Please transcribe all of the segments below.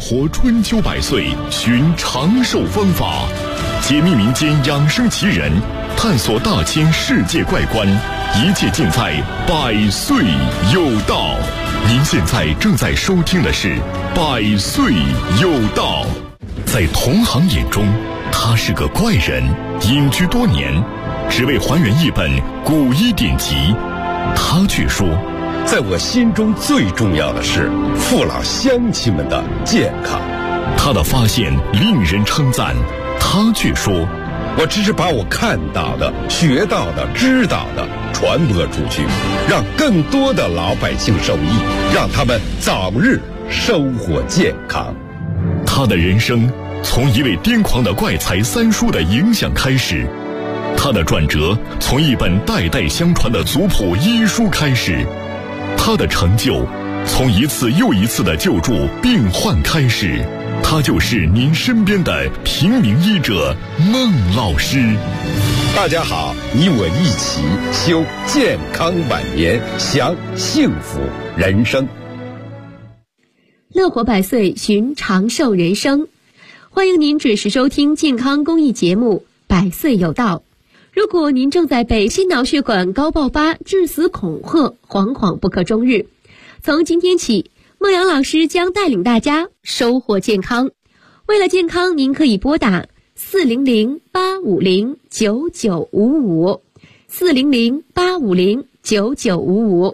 活春秋百岁，寻长寿方法，解密民间养生奇人，探索大千世界怪观，一切尽在百岁有道。您现在正在收听的是百岁有道。在同行眼中，他是个怪人，隐居多年，只为还原一本古医典籍。他却说， 在我心中最重要的是父老乡亲们的健康。 他的发现令人称赞，他却说， 我只是把我看到的、学到的、知道的传播出去，让更多的老百姓受益，让他们早日生活健康。 他的人生从一位癫狂的怪才三叔的影响开始，他的转折从一本代代相传的族谱医书开始，他的成就从一次又一次的救助病患开始。他就是您身边的平民医者孟老师。 大家好，你我一起修健康晚年，享幸福人生。 乐活百岁，寻长寿人生。欢迎您准时收听健康公益节目《百岁有道》。如果您正在被心脑血管高爆发致死恐吓，惶惶不可终日，从今天起，孟阳老师将带领大家收获健康。为了健康，您可以拨打400-850-9955 400-850-9955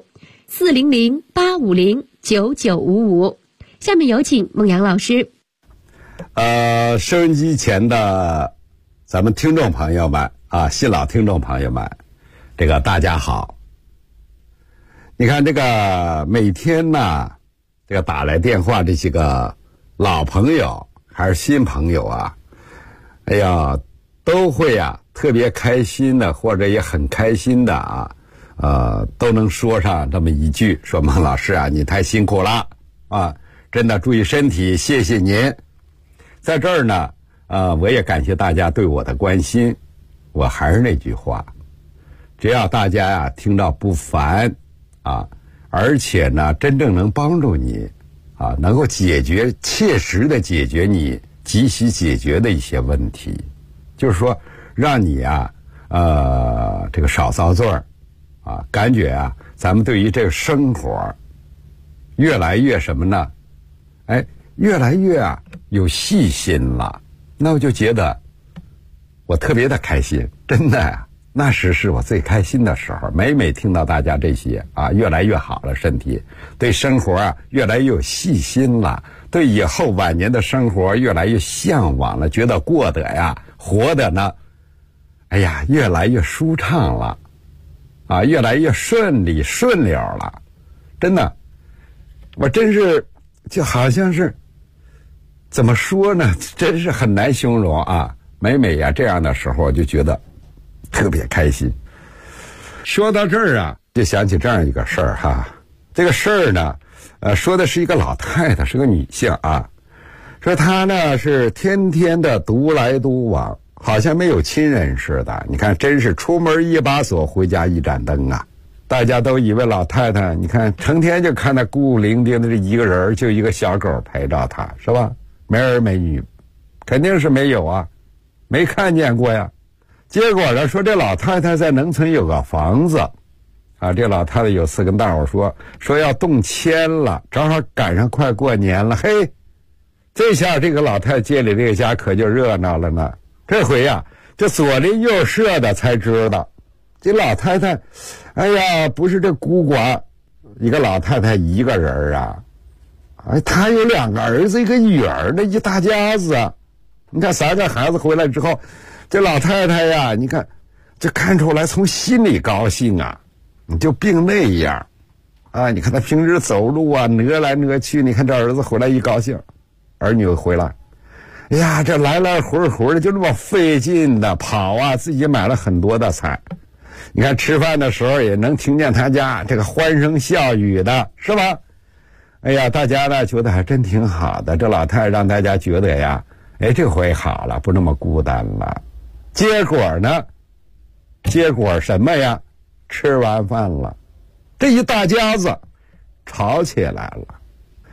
400-850-9955。下面有请孟阳老师。 收音机前的咱们听众朋友们啊，新老听众朋友们，这个大家好。你看这个每天呢，这个打来电话这些个老朋友还是新朋友啊，哎呀，都会啊特别开心的，或者也很开心的啊，都能说上这么一句，说孟老师啊，你太辛苦了啊，真的注意身体，谢谢您。在这儿呢，我也感谢大家对我的关心。我还是那句话，只要大家呀听到不烦啊，而且呢真正能帮助你啊，能够解决切实的解决你急需解决的一些问题，就是说让你啊这个少遭罪儿啊，感觉啊咱们对于这个生活越来越什么呢？越来越啊有细心了，那我就觉得我特别的开心，真的呀，那是我最开心的时候。每听到大家这些啊，越来越好了，身体对生活啊越来越有细心了，对以后晚年的生活越来越向往了，觉得过得呀活得呢，哎呀越来越舒畅了啊，越来越顺利顺溜了。真的，我真是就好像是怎么说呢，真是很难形容啊。每呀这样的时候，我就觉得特别开心。说到这儿啊，就想起这样一个事儿哈。这个事儿呢，说的是一个老太太，是个女性啊。说她呢是天天的独来独往，好像没有亲人似的。你看，真是出门一把锁，回家一盏灯啊。大家都以为老太太，你看成天就看那孤孤零零的这一个人，就一个小狗陪着她，是吧？没儿没女，肯定是没有啊，没看见过呀。结果呢，说这老太太在农村有个房子啊，这老太太有次跟大伙说要动迁了，正好赶上快过年了，嘿，这下这个老太太街里这个家可就热闹了呢。这回呀，这左邻右舍的才知道，这老太太，哎呀，不是这孤寡，一个老太太一个人啊，她有2个儿子一个女儿的一大家子啊。你看3个孩子回来之后，这老太太呀，你看就看出来从心里高兴啊，你就病那样啊。你看她平时走路啊，挪来挪去，你看这儿子回来一高兴，儿女回来，哎呀，这来来回回的就这么费劲的跑啊，自己买了很多的菜。你看吃饭的时候也能听见他家这个欢声笑语的，是吧？哎呀，大家呢觉得还真挺好的，这老太太让大家觉得呀，这回好了，不那么孤单了。结果呢？结果什么呀？吃完饭了，这一大家子吵起来了。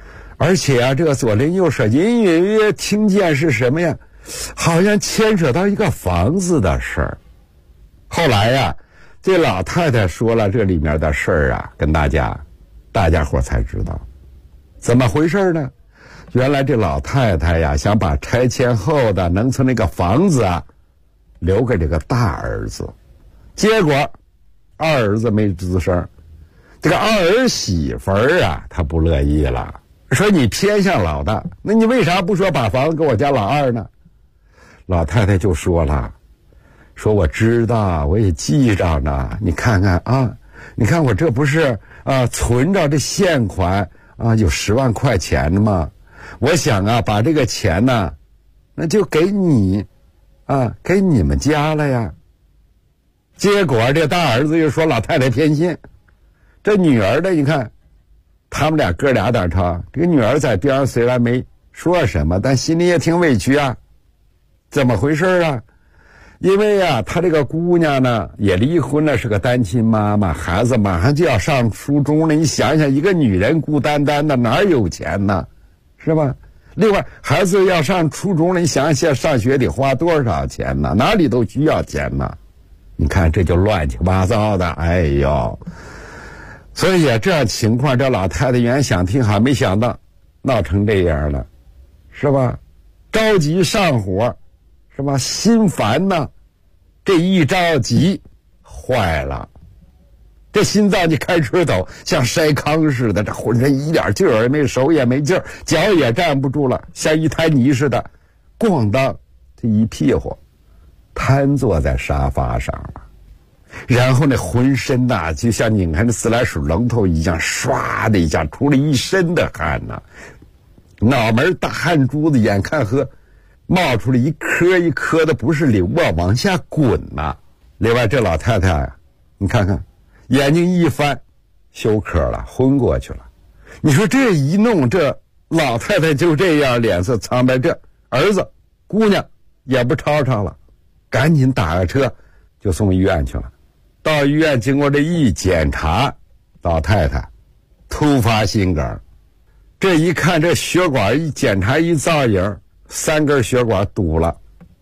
而且啊，这个左邻右舍隐隐约约听见是什么呀？好像牵扯到一个房子的事儿。后来呀，这老太太说了这里面的事儿啊，跟大家伙才知道怎么回事呢？原来这老太太呀，想把拆迁后的农村那个房子啊，留给这个大儿子，结果二儿子没吱声，这个二儿媳妇儿啊，她不乐意了，说你偏向老大，那你为啥不说把房子给我家老二呢？老太太就说了，说我知道，我也记着呢，你看看啊，你看我这不是存着这现款啊，有10万块钱的吗？我想啊，把这个钱呢，那就给你啊，给你们家了呀。结果这大儿子又说老太太偏心，这女儿的你看，他们哥俩点吵，这个女儿在边上虽然没说什么，但心里也挺委屈啊。怎么回事啊？因为啊，她这个姑娘呢也离婚了，是个单亲妈妈，孩子马上就要上初中了。你想想，一个女人孤单单的哪有钱呢？是吧？另外，孩子要上初中了，你想想上学得花多少钱呢？哪里都需要钱呢。你看这就乱七八糟的，哎呦！所以啊，这样情况，这老太太原来想挺好，没想到闹成这样了，是吧？着急上火，是吧？心烦呢，这一着急坏了，这心脏就开始抖，像筛糠似的，这浑身一点劲儿也没，手也没劲儿，脚也站不住了，像一滩泥似的，咣当这一屁股瘫坐在沙发上了。然后那浑身呐，就像拧开那自来水龙头一样，唰的一下出了一身的汗呐，脑门大汗珠子，眼看和冒出了一颗一颗的，不是流啊，往下滚呐。另外这老太太啊，你看看眼睛一翻，休克了，昏过去了。你说这一弄，这老太太就这样，脸色苍白，这儿子姑娘也不吵吵了，赶紧打个车就送医院去了。到医院经过这一检查，老太太突发心梗，这一看这血管一检查一造影，3根血管堵了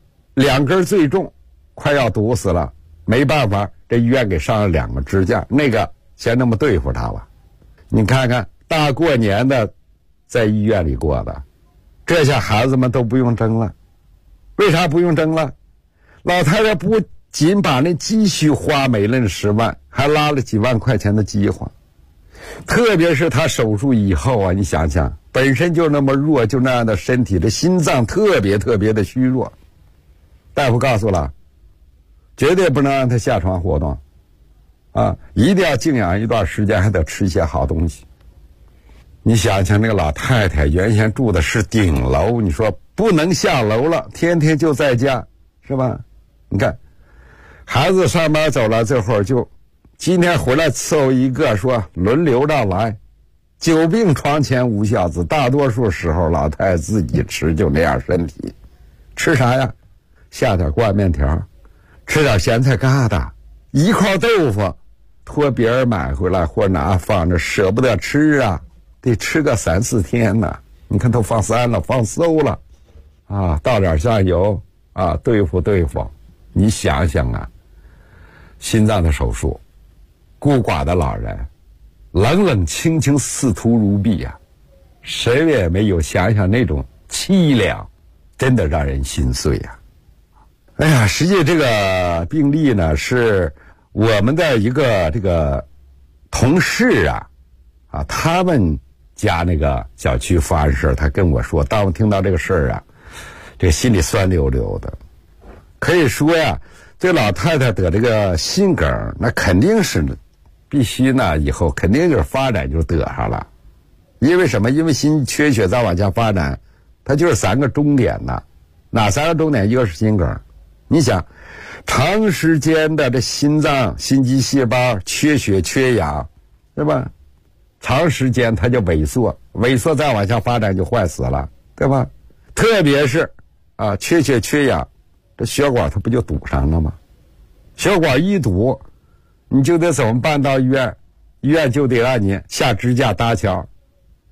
，2根最重，快要堵死了，没办法，这医院给上了2个支架，那个先那么对付他吧。你看看大过年的在医院里过的，这下孩子们都不用争了。为啥不用争了？老太太不仅把那积蓄花没了10万，还拉了几万块钱的饥荒。特别是她手术以后啊，你想想，本身就那么弱，就那样的身体，这心脏特别的虚弱。大夫告诉了，绝对不能让她下床活动啊，一定要静养一段时间，还得吃一些好东西。你想想，那个老太太原先住的是顶楼，你说不能下楼了，天天就在家，是吧？你看孩子上班走了，这会儿就今天回来伺候一个，说轮流着来，久病床前无孝子，大多数时候老太太自己吃，就那样身体。吃啥呀？下点挂面条，吃点咸菜疙瘩，一块豆腐托别人买回来或哪放着，舍不得吃啊，得吃个3、4天呢。你看都放3了，放馊了啊，倒点酱油啊，对付。你想想啊，心脏的手术，孤寡的老人，冷冷清清，似途如壁啊，谁也没有想想那种凄凉，真的让人心碎呀。哎呀，实际这个病例呢，是我们的一个这个同事啊，他们家那个小区发生事，他跟我说，当我听到这个事儿啊，这心里酸溜溜的。可以说呀，这老太太得这个心梗，那肯定是必须呢，以后肯定就是发展就得上了。因为什么？因为心缺血再往下发展，它就是3个终点呢。哪3个终点？一个是心梗。你想，长时间的这心脏、心肌细胞缺血缺氧，对吧？长时间它就萎缩再往下发展就坏死了，对吧？特别是缺血缺氧，这血管它不就堵上了吗？血管一堵，你就得怎么办？到医院就得让你下支架搭桥，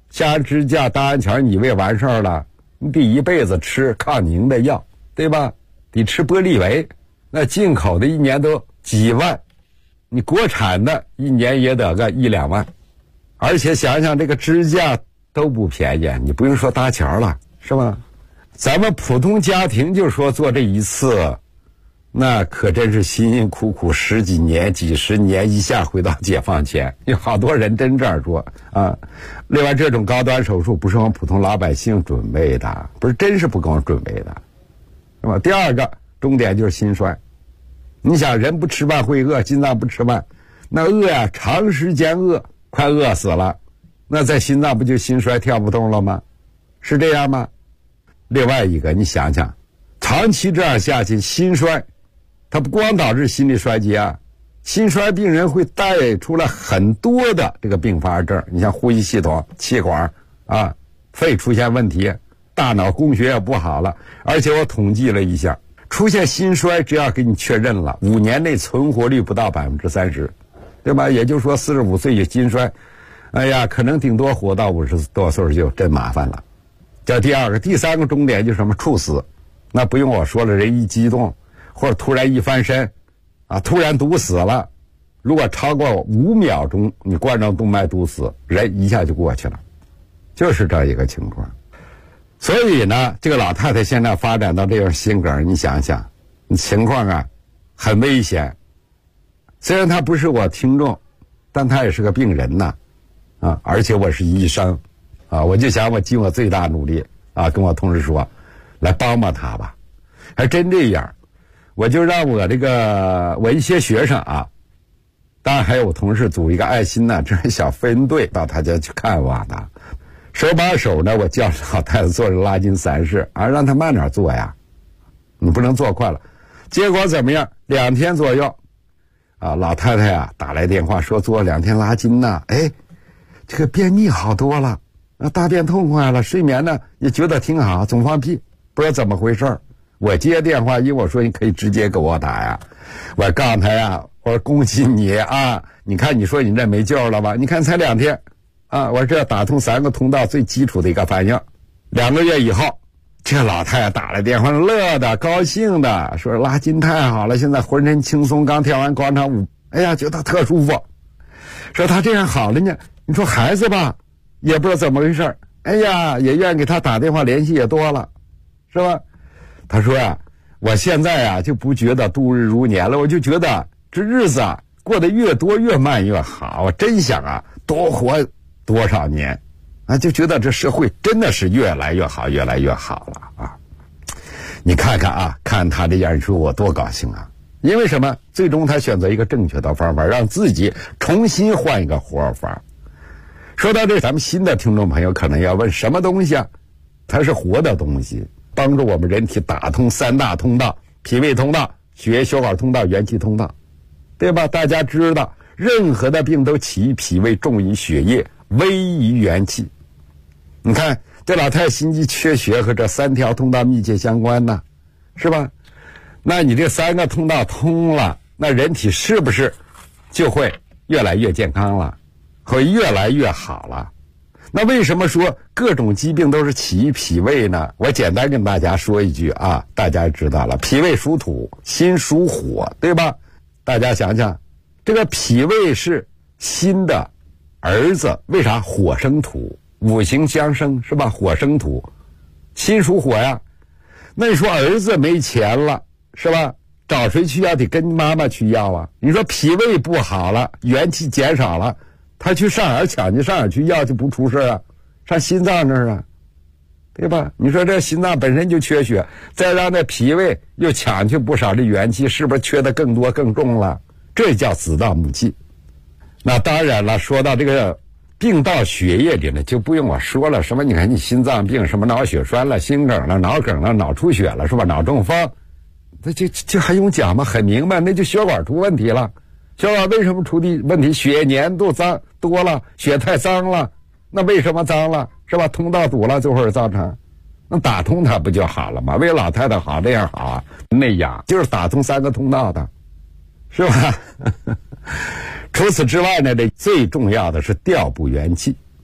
下完支架搭完桥，你以为完事儿了？你得一辈子吃抗凝的药，对吧？得吃玻利维，那进口的一年都几万，你国产的一年也得个1-2万，而且想想这个支架都不便宜，你不用说搭桥了，是吧？咱们普通家庭就说做这一次，那可真是辛辛苦苦10几年、几10年一下回到解放前，有好多人真这样说啊。另外，这种高端手术不是我们普通老百姓准备的，不是真是不给我们准备的，是吧？第二个重点就是心衰。你想，人不吃饭会饿，心脏不吃饭，那饿呀，长时间饿，快饿死了，那在心脏不就心衰跳不动了吗？是这样吗？另外一个，你想想，长期这样下去，心衰，它不光导致心力衰竭啊，心衰病人会带出来很多的这个并发症，你像呼吸系统、气管啊、肺出现问题，大脑供血也不好了。而且我统计了一下，出现心衰，只要给你确认了，5年内存活率不到30%，对吧？也就是说45岁有心衰，哎呀，可能顶多活到50多岁就真麻烦了。这第二个，第三个重点就是什么？猝死。那不用我说了，人一激动或者突然一翻身啊，突然堵死了，如果超过5秒钟，你冠状动脉堵死，人一下就过去了，就是这一个情况。所以呢，这个老太太现在发展到这样心梗，你想想，情况啊很危险。虽然她不是我听众，但她也是个病人呐，啊，而且我是医生，啊，我就想我尽我最大努力啊，跟我同事说，来帮帮她吧。还真这样，我就让我一些学生啊，当然还有我同事组一个爱心呢，这是小分队到他家去看望他。手把手呢，我教老太太做拉筋散式啊，让她慢点做呀，你不能做快了。结果怎么样？2天左右，啊，老太太啊打来电话说做2天拉筋呢，哎，这个便秘好多了，啊，大便痛快了，睡眠呢也觉得挺好，总放屁，不知道怎么回事。我接电话，因为我说你可以直接给我打呀，我告诉他呀，我说恭喜你啊，你看你说你这没救了吧？你看才2天。啊，我这打通3个通道最基础的一个反应。2个月以后，这老太太打来电话，乐的高兴的说拉筋太好了，现在浑身轻松，刚跳完广场舞，哎呀，觉得特舒服。说他这样好了呢，你说孩子吧，也不知道怎么回事，哎呀，也愿意给他打电话，联系也多了，是吧？他说啊，我现在啊就不觉得度日如年了，我就觉得这日子啊过得越多越慢越好，我真想啊多活多少年啊，就觉得这社会真的是越来越好，越来越好了啊！你看看啊，看他这样，你说我多高兴啊！因为什么？最终他选择一个正确的方法，让自己重新换一个活法。说到这，咱们新的听众朋友可能要问，什么东西啊？它是活的东西，帮助我们人体打通3大通道：脾胃通道、血液血管通道、元气通道，对吧？大家知道，任何的病都起于脾胃，重于血液，危于元气。你看这老太太心肌缺血和这3条通道密切相关呢，是吧？那你这3个通道通了，那人体是不是就会越来越健康了，会越来越好了？那为什么说各种疾病都是起于脾胃呢？我简单跟大家说一句啊，大家知道了，脾胃属土，心属火，对吧？大家想想，这个脾胃是心的儿子，为啥？火生土，五行相生，是吧？火生土，心属火呀。那你说儿子没钱了，是吧？找谁去要？得跟妈妈去要啊。你说脾胃不好了，元气减少了，他去上哪儿抢去？上哪儿去要就不出事啊？上心脏那儿啊，对吧？你说这心脏本身就缺血，再让那脾胃又抢去不少的元气，是不是缺的更多更重了？这叫子盗母气。那当然了，说到这个病到血液里呢，就不用我说了，什么你看你心脏病，什么脑血栓了、心梗了、脑梗了、脑出血了，是吧？脑中风，这还用讲吗？很明白，那就血管出问题了。血管为什么出的问题？血粘度脏多了，血太脏了，那为什么脏了？是吧？通道堵了就会造成，那打通它不就好了吗？为老太太好，这样好啊，那样就是打通3个通道的，是吧？除此之外呢，这最重要的是调补元气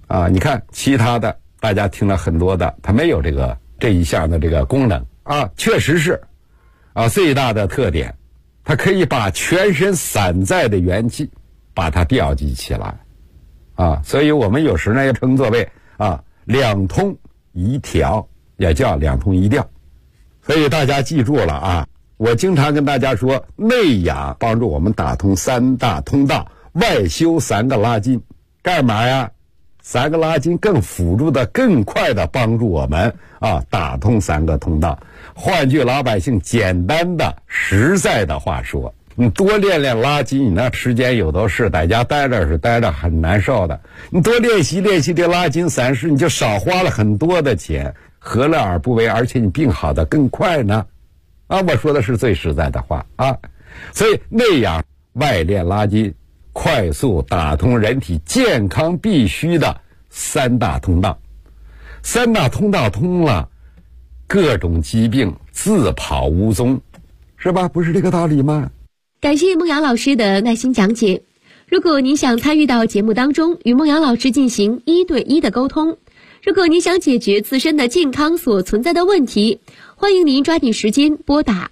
啊，你看其他的大家听了很多的，它没有这一项的这个功能啊，确实是啊，最大的特点，它可以把全身散在的元气把它调集起来啊，所以我们有时呢也称作为啊两通一调，也叫两通一调。所以大家记住了啊，我经常跟大家说，内养帮助我们打通三大通道，外修三个拉筋，干嘛呀？三个拉筋更辅助的、更快的帮助我们啊打通三个通道。换句老百姓简单的、实在的话说，你多练练拉筋，你那时间有的是，在家待着很难受的。你多练习这拉筋散式，你就少花了很多的钱，何乐而不为？而且你病好的更快呢。啊，我说的是最实在的话啊。所以内养外练拉筋，快速打通人体健康必须的三大通道。三大通道通了，各种疾病自跑无踪，是吧？不是这个道理吗？ 感谢孟瑶老师的耐心讲解。如果您想参与到节目当中，与孟瑶老师进行1对1的沟通，如果您想解决自身的健康所存在的问题，欢迎您抓紧时间拨打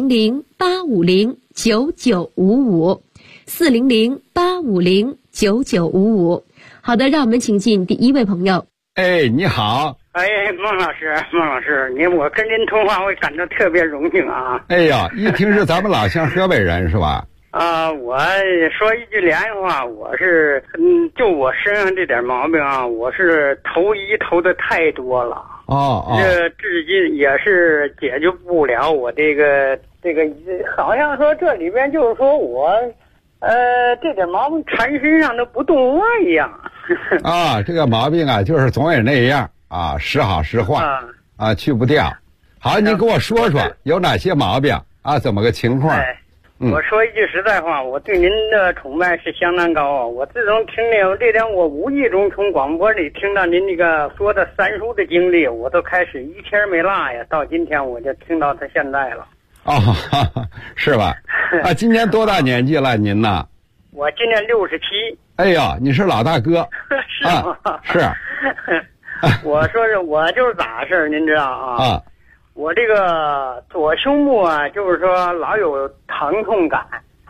400-850-9955 400-850-9955。好的，让我们请进第一位朋友。 哎，你好。 哎，孟老师，我跟您通话，我感到特别荣幸啊！ 哎呀，一听是咱们老乡河北人是吧？ 我说一句良话，我是就我身上这点毛病啊，我是投医投的太多了。这至今也是解决不了我这个，好像说这里边就是说我，这点毛病缠身上的不动窝一样。 啊，这个毛病啊，就是总也那样。啊，时好时坏啊，去不掉。好，您跟我说说有哪些毛病啊？怎么个情况？ 我说一句实在话，我对您的崇拜是相当高啊！我自从听了这点，我无意中从广播里听到您那个说的三叔的经历，我都开始一天没落呀。到今天我就听到他现在了。 哦，是吧？啊，今年多大年纪了您呢？ 我今年67。 哎呀，你是老大哥。 是吗？ 是。 我说是我就是咋事儿，您知道啊？我这个左胸部啊，就是说老有疼痛感。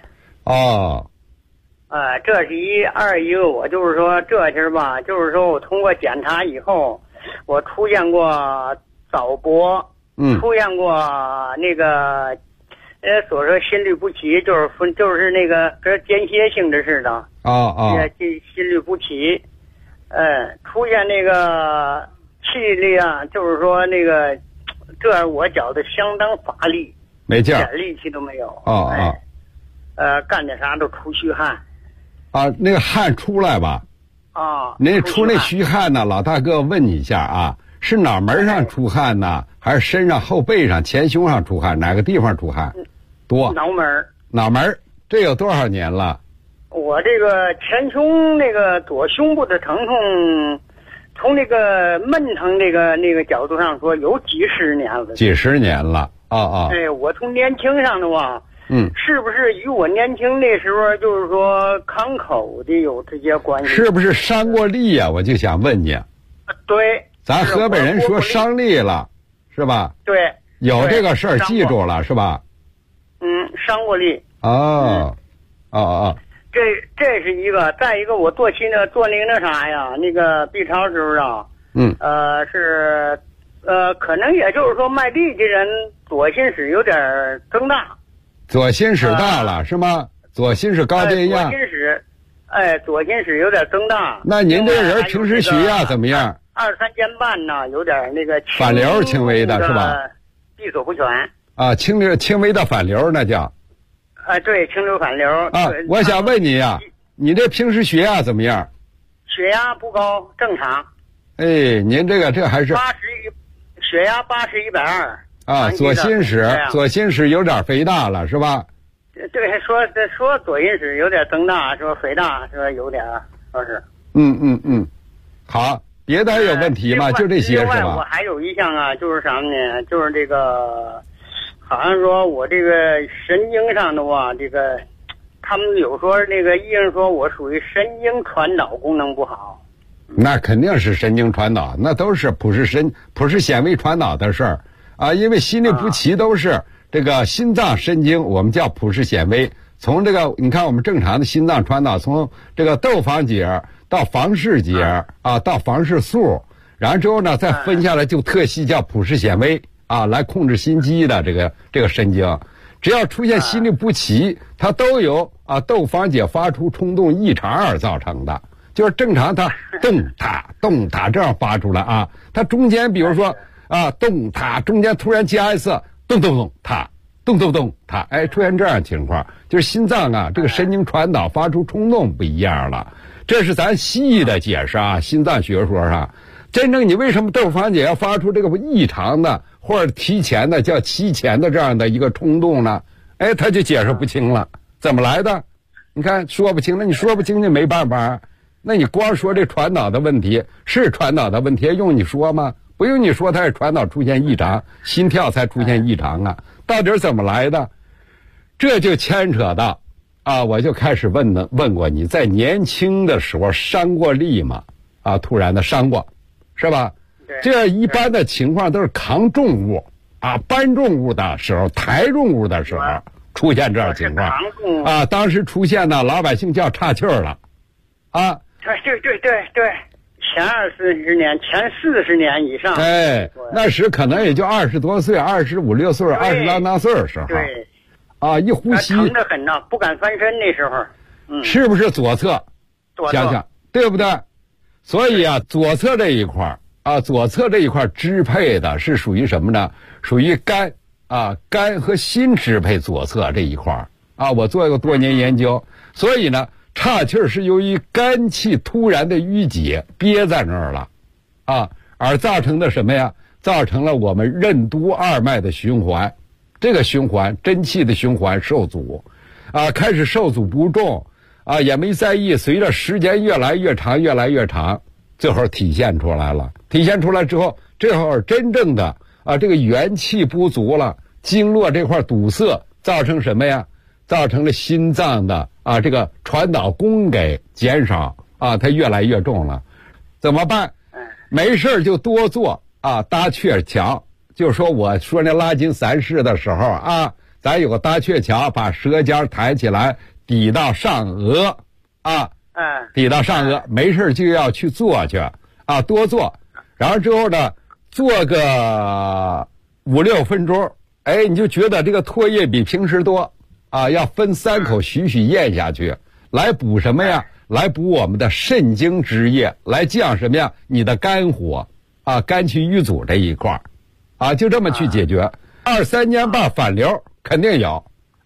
这是一，二一个我就是说这些吧，就是说我通过检查以后，我出现过早搏，出现过那个所说心律不齐，就是那个跟间歇性质似的。心律不齐。出现那个气力啊，就是说那个，这我觉得相当乏力， 没劲儿， 一点力气都没有。干点啥都出虚汗。 那个汗出来吧。您出那虚汗呢？老大哥问你一下啊，是脑门上出汗呢，还是身上后背上、前胸上出汗？哪个地方出汗多？脑门，这有多少年了？ 我这个前胸那个左胸部的疼痛，从那个闷疼那个角度上说，有几十年了。 几十年了。 我从年轻上的话，是不是与我年轻那时候就是说康口的有直接关系？ 是不是伤过力呀？我就想问你。 对。 咱河北人说伤力了，是吧？ 对。 有这个事儿，记住了是吧？ 伤过力。这是一个，再一个我做那啥呀，那个 B 超时候啊，可能也就是说卖力的人左心室有点增大。 左心室大了是吗？左心室高低一样。 左心室有点增大。 那您这个人平时血压怎么样 ？2、3间半呢，有点那个反流轻微的是吧？ 闭锁不全。 轻微的反流那叫。 对，轻流反流。 我想问你呀，你这平时血压怎么样？ 血压不高，正常。 您这还是血压80/120。 左心室有点肥大了是吧？ 对，说左心室有点增大，说肥大，说有点，说是。 好，别的还有问题吗？就这些是吧？ 我还有一项啊，就是啥呢？就是这个。好像说我这个神经上的话，这个他们有说那个医生说我属于神经传导功能不好。 那肯定是神经传导，那都是普氏纤维传导的事儿啊。因为心律不齐都是这个心脏神经，我们叫普氏纤维。从这个你看我们正常的心脏传导，从这个窦房结到房室结啊，到房室束，然后之后呢再分下来就特细叫普氏纤维啊，来控制心肌的这个神经。只要出现心律不齐，它都由窦房结发出冲动异常而造成的。就是正常它动它这样发出来啊，它中间比如说动它中间突然加一次动它动它，哎，出现这样情况，就是心脏这个神经传导发出冲动不一样了。这是咱西医的解释啊，心脏学说上。真正你为什么窦房结要发出这个异常的或者提前的叫提前的这样的一个冲动呢？哎，他就解释不清了，怎么来的？你看说不清了，你说不清就没办法。那你光说这传导的问题是传导的问题，用你说吗？不用你说，它是传导出现异常，心跳才出现异常啊。到底是怎么来的？这就牵扯到我就开始问过你，在年轻的时候伤过力吗？突然的伤过，是吧？这一般的情况都是扛重物搬重物的时候，抬重物的时候出现这样情况当时出现呢，老百姓叫岔气儿了对，前20年、前40年以上， 哎，那时可能也就20多岁、25、6岁、20啷岁的时候， 对， 一呼吸疼得很呐，不敢翻身那时候， 是不是左侧？想想对不对？所以左侧这一块支配的是属于什么呢？属于肝肝和心支配左侧这一块我做过多年研究，所以呢。岔气儿是由于肝气突然的淤结憋在那儿了而造成的什么呀？造成了我们任督二脉的循环，这个循环真气的循环受阻开始受阻不重也没在意，随着时间越来越长，最后体现出来了。体现出来之后，这会儿真正的这个元气不足了，经络这块堵塞，造成什么呀？造成了心脏的这个传导功给减少它越来越重了。怎么办？没事就多做搭鹊桥。就说我说那拉筋3式的时候咱有个搭鹊桥，把舌尖抬起来抵到上颚抵到上颚，没事就要去做去多做。然后之后呢，做个5、6分钟，哎，你就觉得这个唾液比平时多要分3口徐徐咽下去，来补什么呀？来补我们的肾经之液，来降什么呀？你的肝火肝气郁阻这一块就这么去解决。2、3年半反流肯定有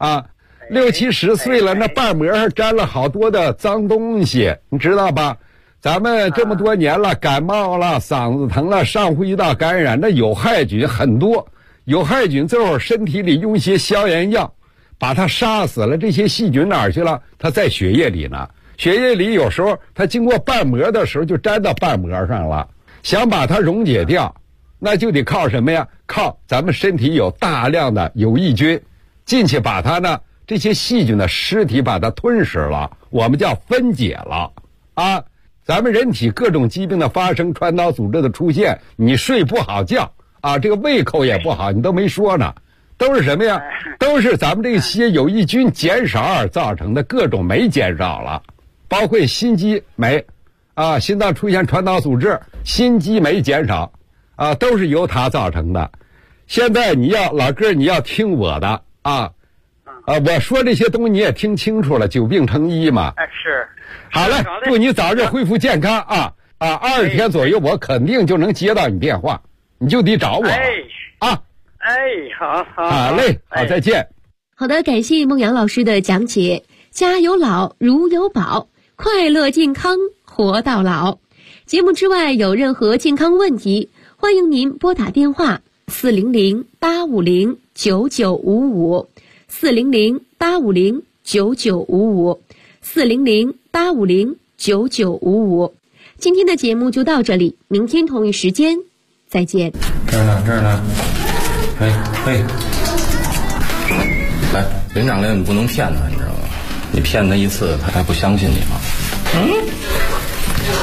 6、70岁了，那瓣膜上沾了好多的脏东西，你知道吧？咱们这么多年了，感冒了，嗓子疼了，上呼吸道感染，那有害菌很多，有害菌最后身体里用一些消炎药把它杀死了，这些细菌哪儿去了？它在血液里呢。血液里有时候它经过瓣膜的时候就粘到瓣膜上了，想把它溶解掉，那就得靠什么呀？靠咱们身体有大量的有益菌进去，把它呢这些细菌的尸体把它吞噬了，我们叫分解了咱们人体各种疾病的发生，传导组织的出现，你睡不好觉这个胃口也不好，你都没说呢。都是什么呀？都是咱们这些有益菌减少而造成的，各种酶减少了，包括心肌酶心脏出现传导阻滞，心肌酶减少都是由它造成的。现在老哥你要听我的我说这些东西你也听清楚了，久病成医嘛。 是。 好嘞，祝你早日恢复健康20天左右我肯定就能接到你电话，你就得找我好嘞，好，再见。 好的，感谢孟阳老师的讲解。家有老，如有宝，快乐健康活到老。节目之外有任何健康问题，欢迎您拨打电话400-850-9955 400-850-9955 400-850-9955。今天的节目就到这里，明天同一时间再见。 这儿呢嘿，来，林长令，你不能骗他，你知道吗？你骗他一次，他还不相信你吗？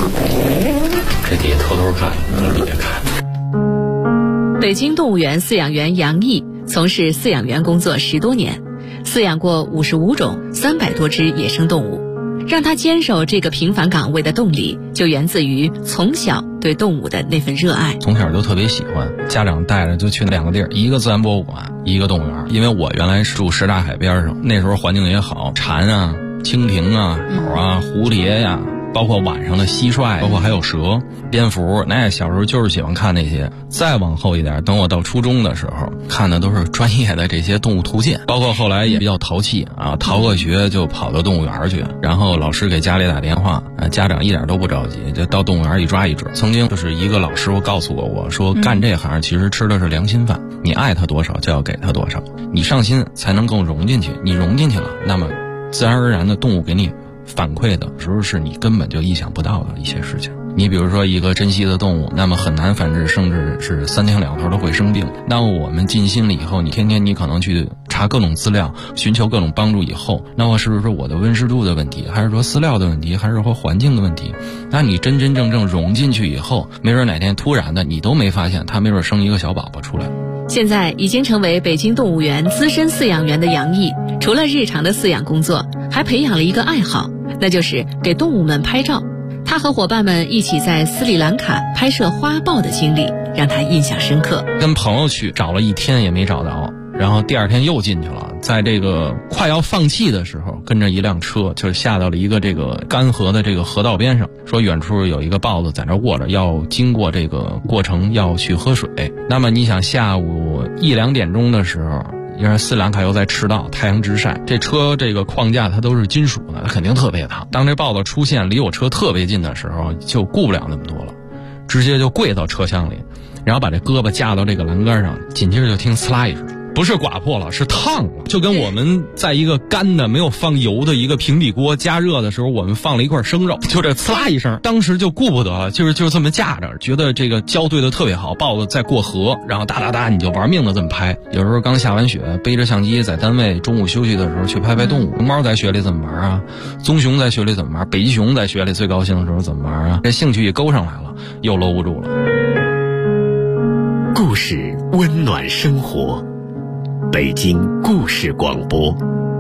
这底下偷偷看，底下看。 北京动物园饲养员杨毅从事饲养员工作10多年，饲养过55种300多只野生动物。让他坚守这个平凡岗位的动力，就源自于从小对动物的那份热爱。 从小就特别喜欢，家长带着就去2个地儿，一个自然博物馆，一个动物园。因为我原来是住什刹海边上，那时候环境也好，蝉啊、蜻蜓啊、鸟啊、蝴蝶呀，包括晚上的蟋蟀，包括还有蛇、蝙蝠，那小时候就是喜欢看那些。再往后一点，等我到初中的时候，看的都是专业的这些动物图鉴，包括后来也比较淘气啊，逃个学就跑到动物园去，然后老师给家里打电话，家长一点都不着急，就到动物园一抓一只。曾经就是一个老师傅告诉过我说，干这行其实吃的是良心饭，你爱他多少就要给他多少，你上心才能更融进去，你融进去了，那么自然而然的动物给你反馈的时候是你根本就意想不到的一些事情。你比如说一个珍稀的动物，那么很难繁殖，甚至是3天2头都会生病。那我们尽心了以后，你天天你可能去查各种资料，寻求各种帮助以后，那么是不是我的温湿度的问题，还是说饲料的问题，还是说环境的问题？那你真真正正融进去以后，没准哪天突然的你都没发现，它没准生一个小宝宝出来。 现在已经成为北京动物园资深饲养员的杨毅，除了日常的饲养工作，还培养了一个爱好，那就是给动物们拍照。他和伙伴们一起在斯里兰卡拍摄花豹的经历让他印象深刻。 跟朋友去找了1天也没找着，然后第2天又进去了，在这个快要放弃的时候，跟着一辆车就下到了一个这个干涸的这个河道边上，说远处有一个豹子在那卧着，要经过这个过程要去喝水。那么你想下午1、2点钟的时候，因为斯里兰卡又在赤道，太阳直晒，这车这个框架它都是金属的，它肯定特别烫。当这豹子出现离我车特别近的时候，就顾不了那么多了，直接就跪到车厢里，然后把这胳膊架到这个栏杆上，紧接着就听呲啦一声，不是刮破了，是烫了，就跟我们在一个干的没有放油的一个平底锅加热的时候，我们放了一块生肉，就这呲啦一声，当时就顾不得了，就这么架着，觉得这个胶对的特别好，豹子在过河，然后哒哒哒你就玩命的这么拍。有时候刚下完雪，背着相机在单位中午休息的时候去拍拍动物。熊猫在雪里怎么玩啊？棕熊在雪里怎么玩？北极熊在雪里最高兴的时候怎么玩啊？这兴趣一勾上来了，又搂不住了。 故事温暖生活，北京故事广播。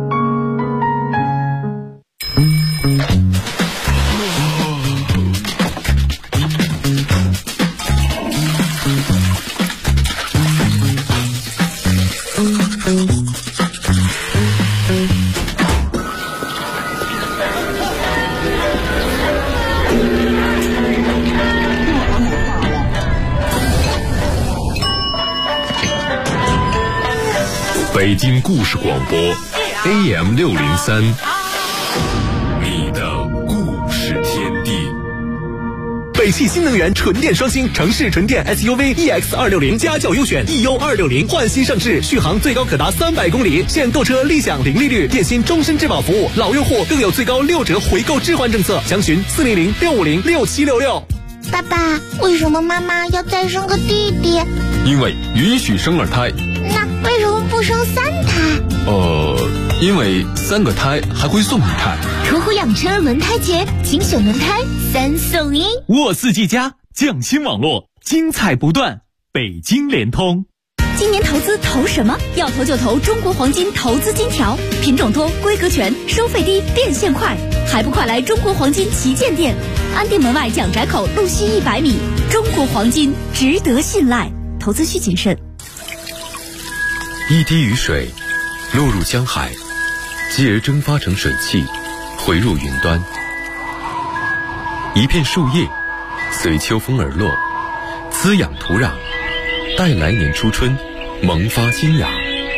北京故事广播 AM603， 你的故事天地。 北汽新能源纯电双星城市纯电 SUV EX260家轿优选 EU260焕新上市，续航最高可达300公里，现购车立享零利率，电信终身质保服务，老用户更有最高6折回购置换政策，详询400-650-6766。 爸爸，为什么妈妈要再生个弟弟？ 因为允许生2胎。 那为什么不生3胎？ 因为3个胎还会送1胎。 途虎养车轮胎节，精选轮胎3送1。 沃4G+匠心网络，精彩不断。北京联通。 今年投资投什么？要投就投中国黄金投资金条，品种多，规格全，收费低，变现快，还不快来中国黄金旗舰店，安定门外蒋宅口路西100米。中国黄金值得信赖，投资需谨慎。 一滴雨水落入江海，继而蒸发成水汽，回入云端。一片树叶随秋风而落，滋养土壤，待来年初春萌发新芽。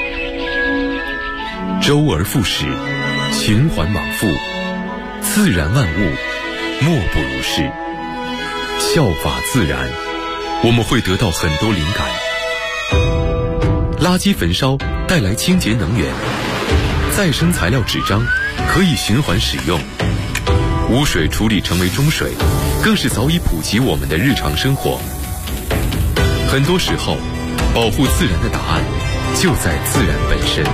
周而复始，循环往复，自然万物莫不如是。效法自然，我们会得到很多灵感。垃圾焚烧带来清洁能源，再生材料纸张可以循环使用，污水处理成为中水，更是早已普及我们的日常生活。很多时候，保护自然的答案就在自然本身。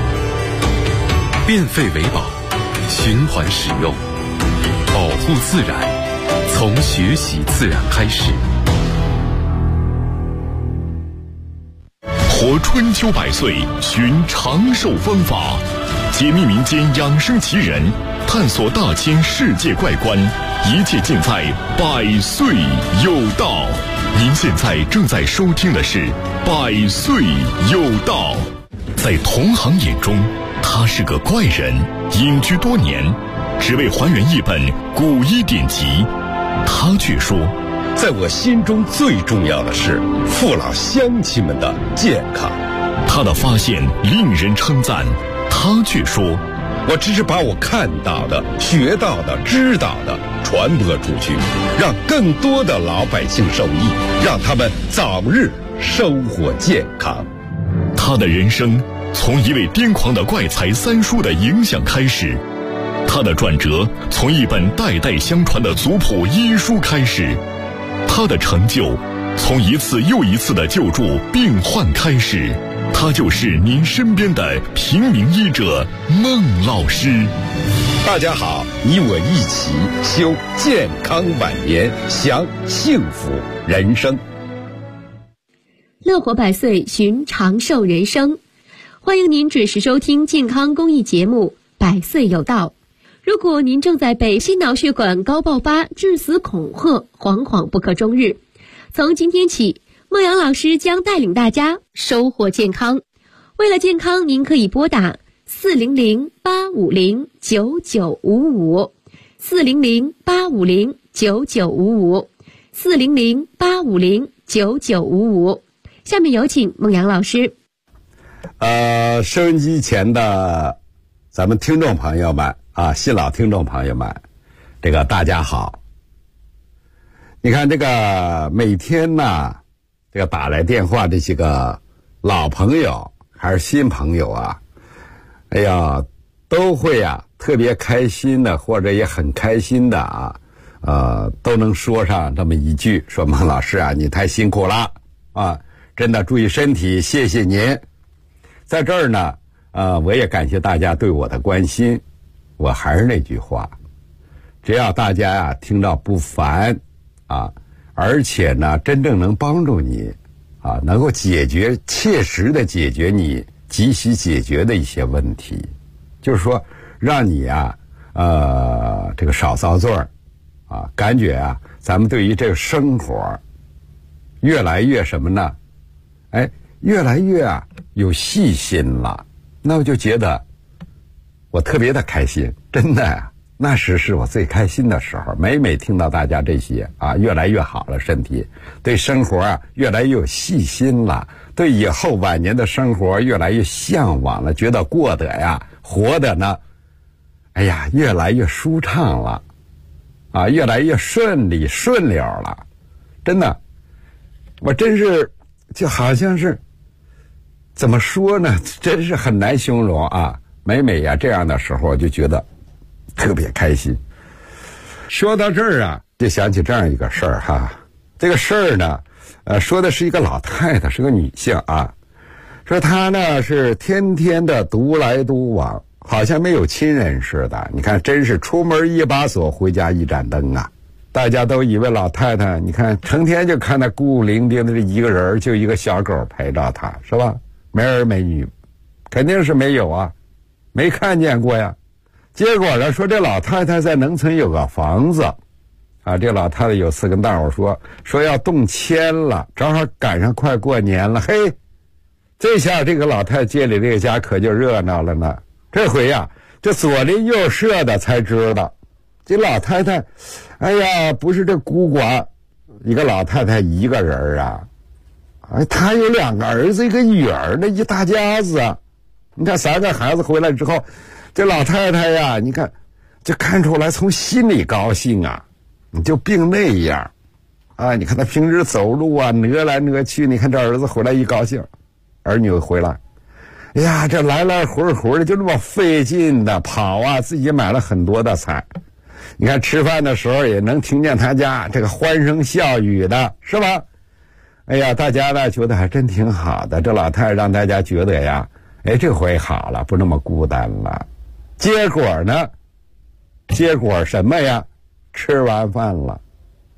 变废为宝，循环使用，保护自然， 从学习自然开始。 活春秋百岁，寻长寿方法，解密民间养生奇人，探索大千世界怪观，一切尽在百岁有道。您现在正在收听的是百岁有道。在同行眼中，他是个怪人，隐居多年，只为还原一本古医典籍。他却说， 在我心中最重要的是父老乡亲们的健康。 他的发现令人称赞，他却说， 我只是把我看到的、学到的、知道的传播出去，让更多的老百姓受益，让他们早日生活健康。 他的人生从一位癫狂的怪才三叔的影响开始，他的转折从一本代代相传的族谱医书开始，他的成就从一次又一次的救助病患开始。他就是您身边的平民医者孟老师。 大家好，你我一起修健康晚年，享幸福人生。 乐活百岁，寻长寿人生。欢迎您准时收听健康公益节目《百岁有道》。如果您正在被心脑血管高爆发致死恐吓，惶惶不可终日，从今天起，孟阳老师将带领大家收获健康。为了健康，您可以拨打400-850-9955 400-850-9955 400-850-9955。下面有请孟阳老师。 收音机前的咱们听众朋友们啊，新老听众朋友们，这个大家好。你看这个每天呢，这个打来电话这些个老朋友还是新朋友啊，哎呀，都会啊特别开心的，或者也很开心的啊，都能说上这么一句，说孟老师啊，你太辛苦了啊，真的注意身体，谢谢您。在这儿呢，我也感谢大家对我的关心。我还是那句话，只要大家呀听到不烦啊，而且呢真正能帮助你啊，能够解决切实的解决你急需解决的一些问题，就是说让你啊这个少遭罪儿啊，感觉啊咱们对于这个生活越来越什么呢？哎，越来越啊有细心了，那我就觉得我特别的开心，真的呀，那是我最开心的时候。每听到大家这些啊，越来越好了，身体对生活啊越来越有细心了，对以后晚年的生活越来越向往了，觉得过得呀活得呢，哎呀越来越舒畅了啊，越来越顺利顺溜了。真的，我真是就好像是怎么说呢，真是很难形容啊。每呀这样的时候，我就觉得特别开心。说到这儿啊，就想起这样一个事儿哈。这个事儿呢，说的是一个老太太，是个女性啊。说她呢是天天的独来独往，好像没有亲人似的。你看，真是出门一把锁，回家一盏灯啊。大家都以为老太太，你看成天就看她孤零零的这一个人，就一个小狗陪着她，是吧？没儿没女，肯定是没有啊。没看见过呀。结果呢，说这老太太在农村有个房子啊，这老太太有次跟大伙说要动迁了，正好赶上快过年了，嘿，这下这个老太太街里这个家可就热闹了呢。这回呀，这左邻右舍的才知道，这老太太，哎呀，不是这孤寡一个老太太一个人啊，哎，她有2个儿子一个女儿的一大家子啊。你看3个孩子回来之后，这老太太呀，你看就看出来从心里高兴啊，你就病那样啊，你看她平时走路啊挪来挪去，你看这儿子回来一高兴，儿女回来，哎呀，这来来回回的就这么费劲的跑啊，自己买了很多的菜，你看吃饭的时候也能听见他家这个欢声笑语的，是吧？哎呀，大家呢觉得还真挺好的，这老太太让大家觉得呀，哎，这回好了，不那么孤单了。结果呢？结果什么呀？吃完饭了，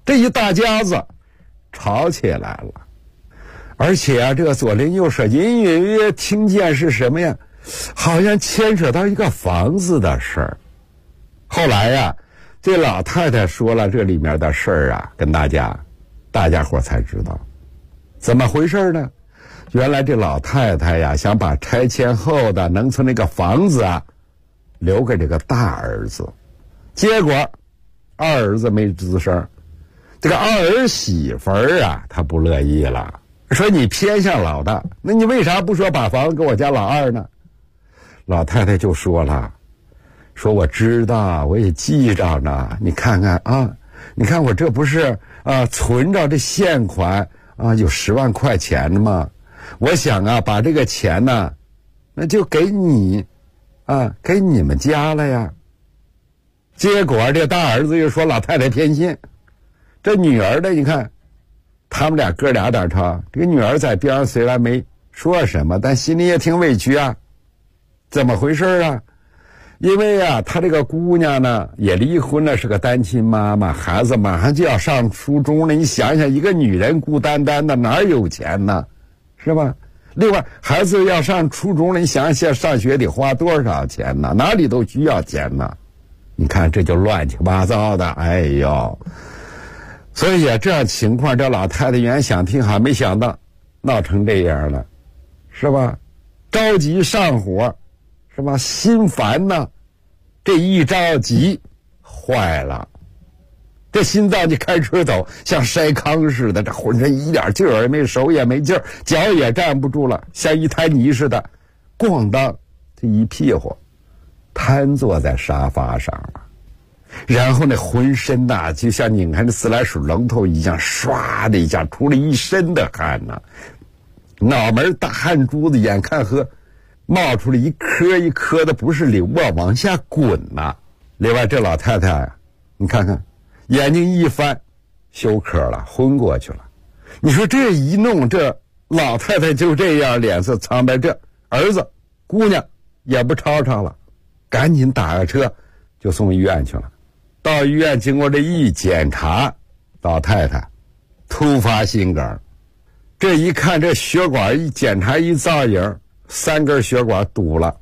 这一大家子吵起来了。而且啊，这个左邻右舍隐隐约约听见是什么呀？好像牵扯到一个房子的事儿。后来呀，这老太太说了这里面的事儿啊，跟大家伙才知道怎么回事呢？原来这老太太呀，想把拆迁后的农村那个房子啊留给这个大儿子，结果二儿子没吱声，这个二儿媳妇儿啊，她不乐意了，说你偏向老大，那你为啥不说把房子给我家老二呢？老太太就说了，说我知道，我也记着呢，你看看啊，你看我这不是存着这现款啊，有10万块钱的吗？我想啊，把这个钱呢，那就给你啊，给你们家了呀。结果这大儿子又说老太太偏心，这女儿的你看，他们哥俩点吵，这个女儿在边上虽然没说什么，但心里也挺委屈啊。怎么回事啊？因为啊，她这个姑娘呢也离婚了，是个单亲妈妈，孩子马上就要上初中了。你想想，一个女人孤单单的哪有钱呢？是吧？另外，孩子要上初中了，你想想上学得花多少钱呢？哪里都需要钱呢。你看这就乱七八糟的，哎呦！所以啊，这样情况，这老太太原想挺好，没想到闹成这样了，是吧？着急上火，是吧？心烦呢，这一着急坏了，这心脏就开始抖，像筛糠似的，这浑身一点劲儿也没，手也没劲儿，脚也站不住了，像一滩泥似的，咣当这一屁股瘫坐在沙发上了。然后那浑身呐，就像拧开那自来水龙头一样，唰的一下出了一身的汗呐，脑门大汗珠子眼看和冒出了一颗一颗的，不是流啊，往下滚呐。另外这老太太你看看眼睛一翻，休克了，昏过去了。你说这一弄，这老太太就这样，脸色苍白，这儿子姑娘也不吵吵了，赶紧打个车就送医院去了。到医院经过这一检查，老太太突发心梗，这一看这血管一检查一造影，3根血管堵了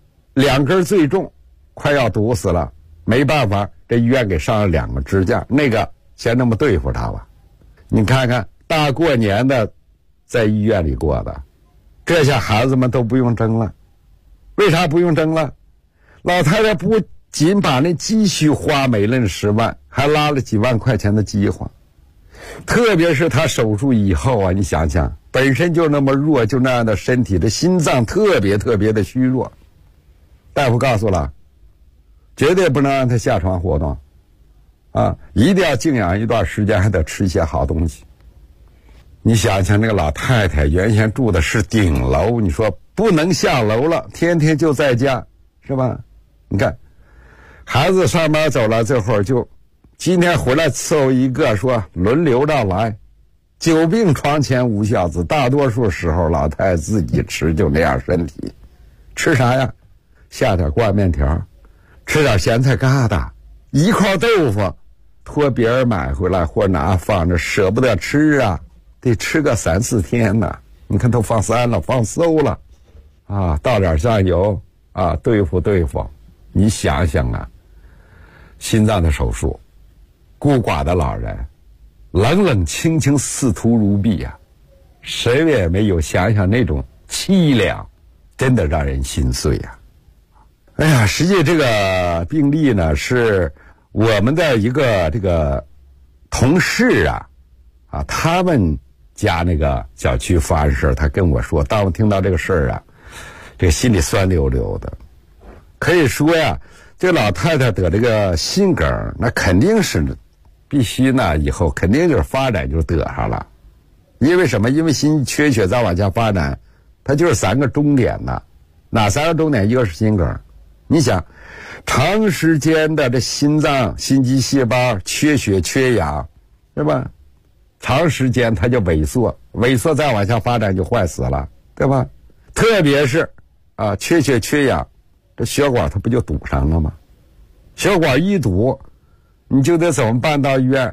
，2根最重，快要堵死了，没办法，这医院给上了2个支架，那个先这么对付他吧。你看看大过年的在医院里过的，这下孩子们都不用争了。为啥不用争了？老太太不仅把那积蓄花没了10万，还拉了几万块钱的饥荒。特别是他手术以后啊，你想想，本身就那么弱，就那样的身体，这心脏特别的虚弱。大夫告诉了，绝对不能让他下床活动啊，一定要静养一段时间，还得吃一些好东西。你想想，那个老太太原先住的是顶楼，你说不能下楼了，天天就在家，是吧？你看孩子上班走了，这会儿就今天回来伺候一个，说轮流着来，久病床前无孝子，大多数时候老太太自己吃，就那样身体。吃啥呀？下点挂面条，吃点咸菜疙瘩，一块豆腐托别人买回来或拿放着，舍不得吃啊，得吃个3、4天呢。你看都放3了，放馊了啊，倒点酱油啊，对付。你想想啊，心脏的手术，孤寡的老人，冷冷清清，似途如壁啊，谁也没有想想那种凄凉，真的让人心碎啊。哎呀，实际这个病例呢，是我们的一个这个同事啊，他们家那个小区发生事，他跟我说，当我听到这个事儿啊，这个心里酸溜溜的。可以说呀，这老太太得这个心梗，那肯定是必须呢，以后肯定就是发展就得上了。因为什么？因为心缺血再往下发展，它就是3个终点呢。哪3个终点？一个是心梗。你想，长时间的这心脏心肌细胞缺血缺氧，是吧？长时间它就萎缩再往下发展就坏死了，对吧？特别是缺血缺氧，这血管它不就堵上了吗？血管一堵，你就得怎么办？到医院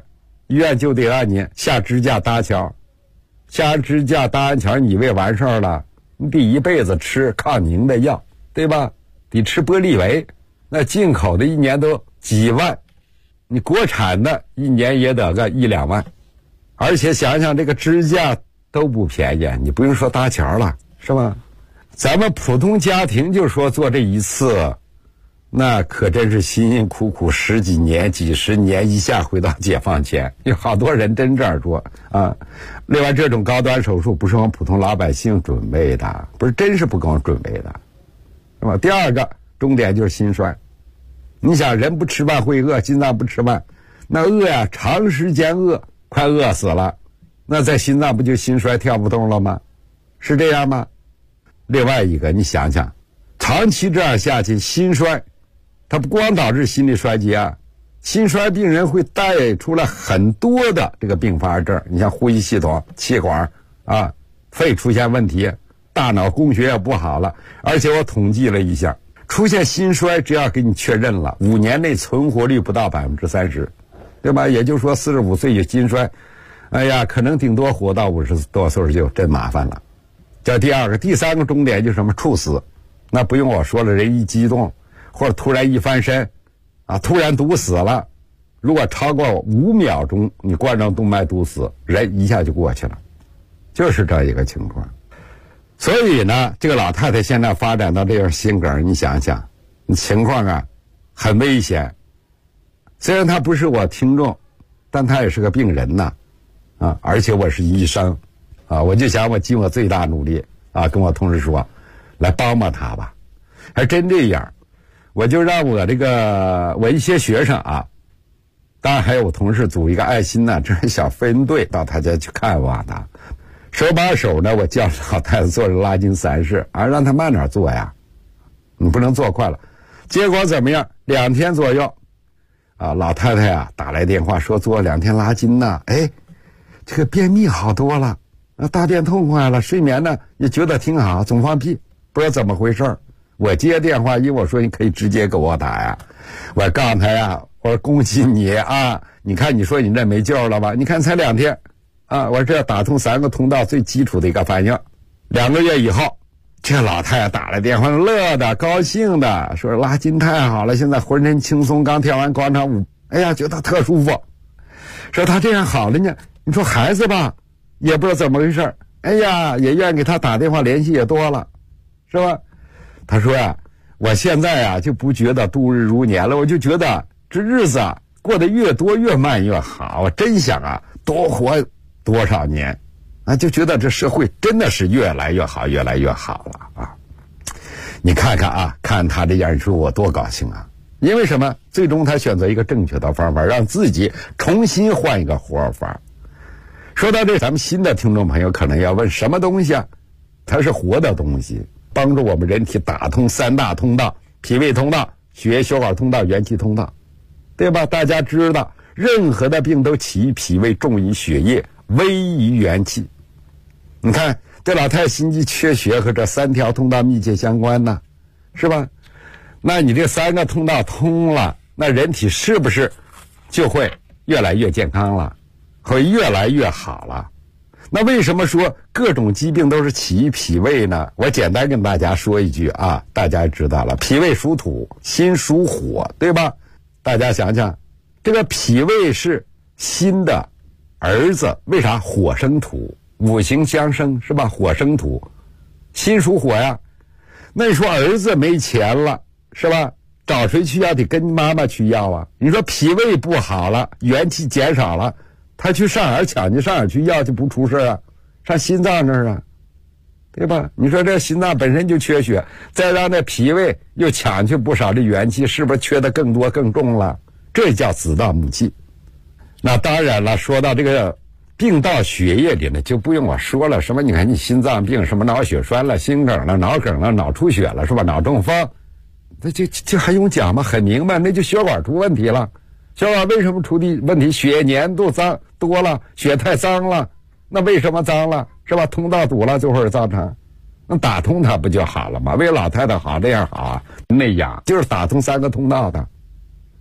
医院就得让你下支架搭桥，下完支架搭完桥，你以为完事儿了？你得一辈子吃抗凝的药，对吧？得吃玻利维，那进口的一年都几万，你国产的一年也得个1-2万，而且想想这个支架都不便宜，你不用说搭桥了，是吧？咱们普通家庭就说做这一次，那可真是辛辛苦苦10几年、几十年，一下回到解放前，有好多人真这样说啊。另外，这种高端手术不是我们普通老百姓准备的，不是真是不给我们准备的，是吧？第二个重点就是心衰。你想，人不吃饭会饿，心脏不吃饭，那饿呀，长时间饿，快饿死了，那在心脏不就心衰跳不动了吗？是这样吗？另外一个，你想想，长期这样下去，心衰，它不光导致心力衰竭啊，心衰病人会带出来很多的这个并发症，你像呼吸系统、气管啊、肺出现问题，大脑供血也不好了。而且我统计了一下，出现心衰，只要给你确认了，5年内存活率不到30%，对吧？也就是说45岁有心衰，哎呀，可能顶多活到50多岁就真麻烦了。这第二个，第三个重点就是什么？猝死。那不用我说了，人一激动或者突然一翻身啊，突然堵死了，如果超过5秒钟，你冠状动脉堵死，人一下就过去了，就是这一个情况。所以呢，这个老太太现在发展到这样心梗，你想想，情况啊很危险。虽然她不是我听众，但她也是个病人呐，啊，而且我是医生，啊，我就想我尽我最大努力啊，跟我同事说，来帮帮她吧。还真这样，我就让我一些学生啊，当然还有我同事组一个爱心呢，这是小分队到她家去看望她。手把手呢，我教老太太做拉筋3式啊，让她慢点做呀，你不能做快了。结果怎么样？2天左右，啊，老太太啊打来电话说做2天拉筋呢，哎，这个便秘好多了，大便痛快了，睡眠呢也觉得挺好，总放屁，不知道怎么回事。我接电话，因为我说你可以直接给我打呀，我告诉他呀，我说恭喜你啊，你看你说你这没救了吧？你看才2天。啊，我这打通3个通道最基础的一个反应，2个月以后，这老太太打来电话，乐的高兴的，说拉筋太好了，现在浑身轻松，刚跳完广场舞，哎呀，觉得特舒服。说他这样好了呢，你说孩子吧，也不知道怎么回事，哎呀，也愿意给他打电话联系也多了，是吧？他说呀，我现在呀就不觉得度日如年了，我就觉得这日子啊过得越多越慢越好，我真想啊多活多少年啊，就觉得这社会真的是越来越好，越来越好了啊！你看看啊，看他这样，你说我多高兴啊！因为什么？最终他选择一个正确的方法，让自己重新换一个活法。说到这，咱们新的听众朋友可能要问，什么东西啊？它是活的东西，帮助我们人体打通3大通道：脾胃通道、血液血管通道、元气通道，对吧？大家知道，任何的病都起于脾胃，重于血液，危于元气。你看这老太太心肌缺血和这3条通道密切相关呢，是吧？那你这3个通道通了，那人体是不是就会越来越健康了，会越来越好了？那为什么说各种疾病都是起于脾胃呢？我简单跟大家说一句啊，大家知道了，脾胃属土，心属火，对吧？大家想想，这个脾胃是心的儿子，为啥？火生土，五行相生，是吧？火生土，心属火呀。那你说儿子没钱了，是吧？找谁去要？得跟妈妈去要啊。你说脾胃不好了，元气减少了，他去上哪儿抢去？上哪儿去要就不出事啊？上心脏那儿啊，对吧？你说这心脏本身就缺血，再让这脾胃又抢去不少的元气，是不是缺的更多更重了？这叫子盗母气。那当然了，说到这个病到血液里呢，就不用我说了，什么你看你心脏病，什么脑血栓了、心梗了、脑梗了、脑出血了，是吧？脑中风，那这还用讲吗？很明白，那就血管出问题了。血管为什么出的问题？血粘度脏多了，血太脏了，那为什么脏了？是吧？通道堵了就会造成，那打通它不就好了吗？为老太太好这样好啊，那样就是打通3个通道的。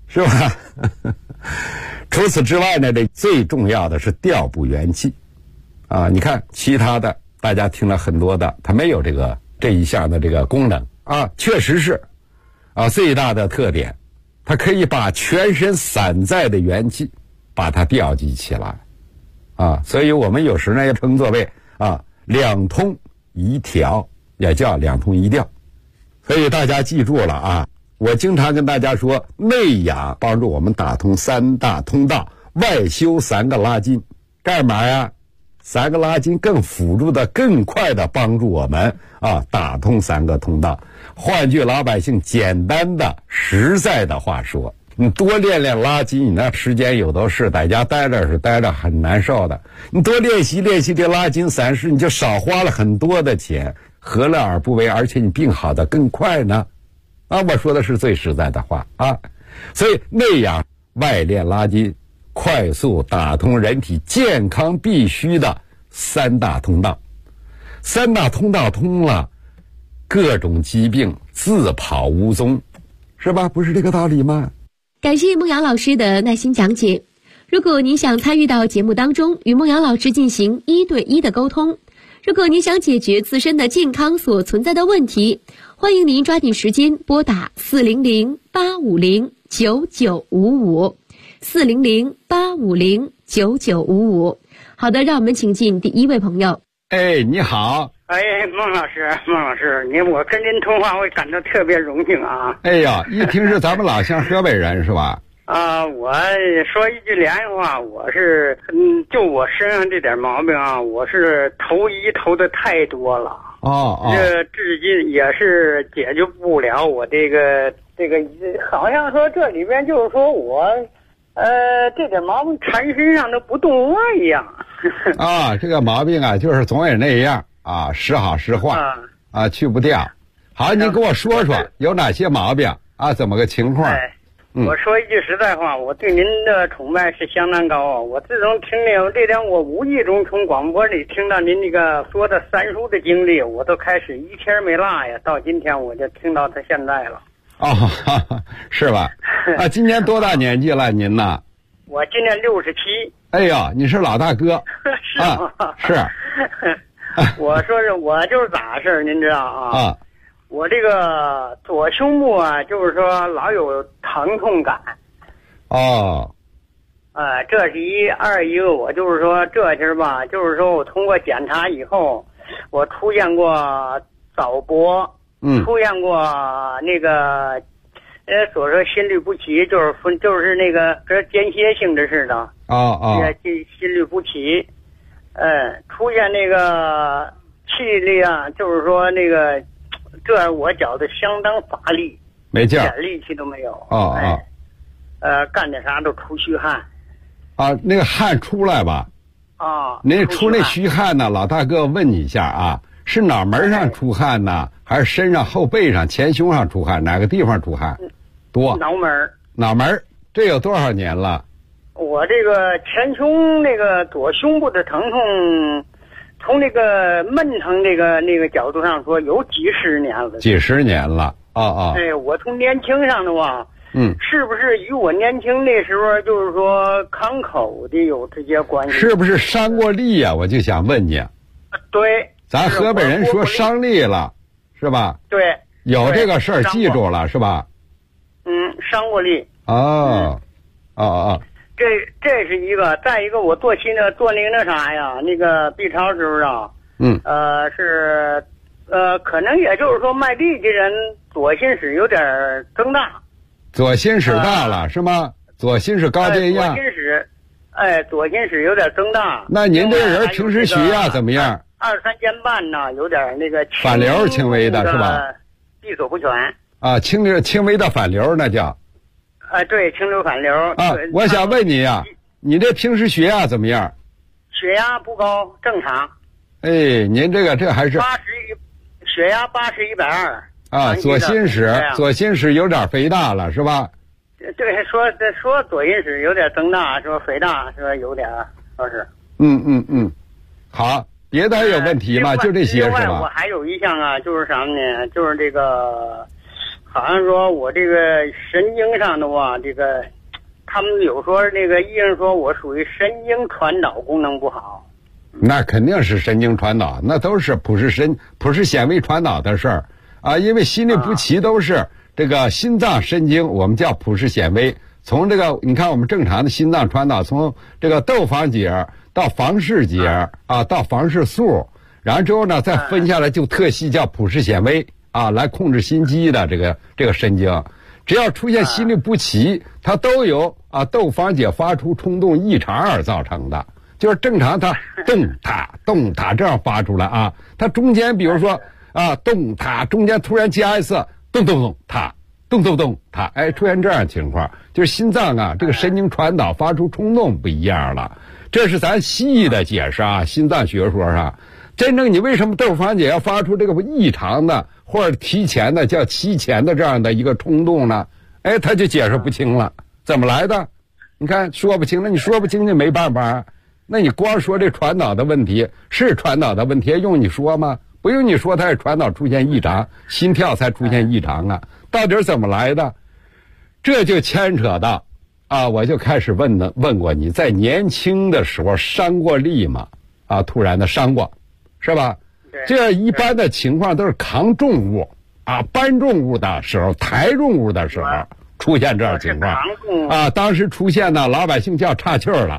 是吧？除此之外呢，这最重要的是调补元气啊。你看其他的大家听了很多的，它没有这一项的这个功能啊，确实是啊，最大的特点，它可以把全身散在的元气把它调集起来啊，所以我们有时呢也称作为啊两通一调，也叫两通一调。所以大家记住了啊，我经常跟大家说，内养帮助我们打通三大通道，外修三个拉筋，干嘛呀？三个拉筋更辅助的、更快的帮助我们啊打通三个通道。换句老百姓简单的、实在的话说，你多练练拉筋，你那时间有的是，在家待着是待着很难受的。你多练习练习这拉筋散式，你就少花了很多的钱，何乐而不为？而且你病好的更快呢。啊，我说的是最实在的话啊。所以内养外练拉筋，快速打通人体健康必须的三大通道。三大通道通了，各种疾病自跑无踪，是吧？不是这个道理吗？ 感谢孟瑶老师的耐心讲解。如果您想参与到节目当中，与孟瑶老师进行1对1的沟通，如果您想解决自身的健康所存在的问题，欢迎您抓紧时间拨打400-850-9955 400-850-9955。好的，让我们请进第一位朋友。 哎，你好。 哎，孟老师，我跟您通话，我感到特别荣幸啊。 哎呀，一听是咱们老乡河北人是吧？ 啊，我说一句良话，我是就我身上这点毛病啊，我是投医投的太多了。这至今也是解决不了我这个，好像说这里边就是说我，这点毛病缠身上都不动窝一样。 啊，这个毛病啊，就是总也那样啊，时好时坏啊，去不掉。好，您跟我说说有哪些毛病啊？怎么个情况？ 我说一句实在话，我对您的崇拜是相当高啊！我自从听了这点，我无意中从广播里听到您那个说的三叔的经历，我都开始一天没落呀，到今天我就听到他现在了。 哦，是吧？啊，今年多大年纪了您呢？ 我今年67。 哎呀，你是老大哥。 是吗？ 是。 我说是我就是咋事儿，您知道啊？我这个左胸部啊，就是说老有疼痛感。这是一，二一个我就是说这些吧，就是说我通过检查以后，我出现过早搏，出现过那个，所说心律不齐，就是那个跟间歇性质似的。心律不齐，出现那个气力啊，就是说那个。这我觉得相当乏力， 没劲儿， 一点力气都没有。干点啥都出虚汗。 那个汗出来吧。您出那虚汗呢？老大哥问你一下啊，是脑门上出汗呢，还是身上后背上、前胸上出汗？哪个地方出汗多？脑门，这有多少年了？ 我这个前胸那个左胸部的疼痛。从那个闷疼那个角度上说，有几十年了。 几十年了， 我从年轻上的话，是不是与我年轻那时候就是说康口的有直接关系？ 是不是伤过力呀？我就想问你。 对， 咱河北人说伤力了，是吧？ 对， 有这个事儿记住了，是吧？ 伤过力。这是一个，再一个我做那啥呀，那个 B 超时候啊，可能也就是说卖力的人左心室有点增大， 左心室大了、是吗？左心室高低一样。 左心室有点增大。 那您这个人平时血压怎么样 ？2、3间半呢，有点那个反流，轻微的是吧？ 闭锁不全。 轻微的反流那叫。 对，轻流反流。 我想问你呀，你这平时血压怎么样？ 血压不高，正常。 您这还是血压80/120。 左心室有点肥大了，是吧？ 对，说左心室有点增大，说肥大，说有点，说是。 好，别的还有问题吗？就这些是吧？ 另外我还有一项啊，就是啥呢？就是这个好像说我这个神经上的话，这个他们有说那个医生说我属于神经传导功能不好。 那肯定是神经传导，那都是普氏显微传导的事儿啊，因为心律不齐都是这个心脏神经，我们叫普氏显微。从这个你看我们正常的心脏传导，从这个窦房结到房室结啊，到房室束，然后之后呢再分下来就特细叫普氏显微啊，来控制心肌的这个神经。只要出现心律不齐，它都由窦房结发出冲动异常而造成的。就是正常它动它这样发出来啊，它中间比如说动它中间突然加一次动它动它，哎，出现这样情况，就是心脏这个神经传导发出冲动不一样了。这是咱西医的解释啊，心脏学说上。真正你为什么窦房结要发出这个异常的或者提前的叫提前的这样的一个冲动呢？哎，他就解释不清了，怎么来的？你看说不清了，你说不清就没办法。那你光说这传导的问题是传导的问题，用你说吗？不用你说，它也传导出现异常，心跳才出现异常啊。到底是怎么来的？这就牵扯到我就开始问过你，在年轻的时候伤过力吗？突然的伤过，是吧？这一般的情况都是扛重物搬重物的时候，抬重物的时候出现这样情况当时出现的老百姓叫岔气儿了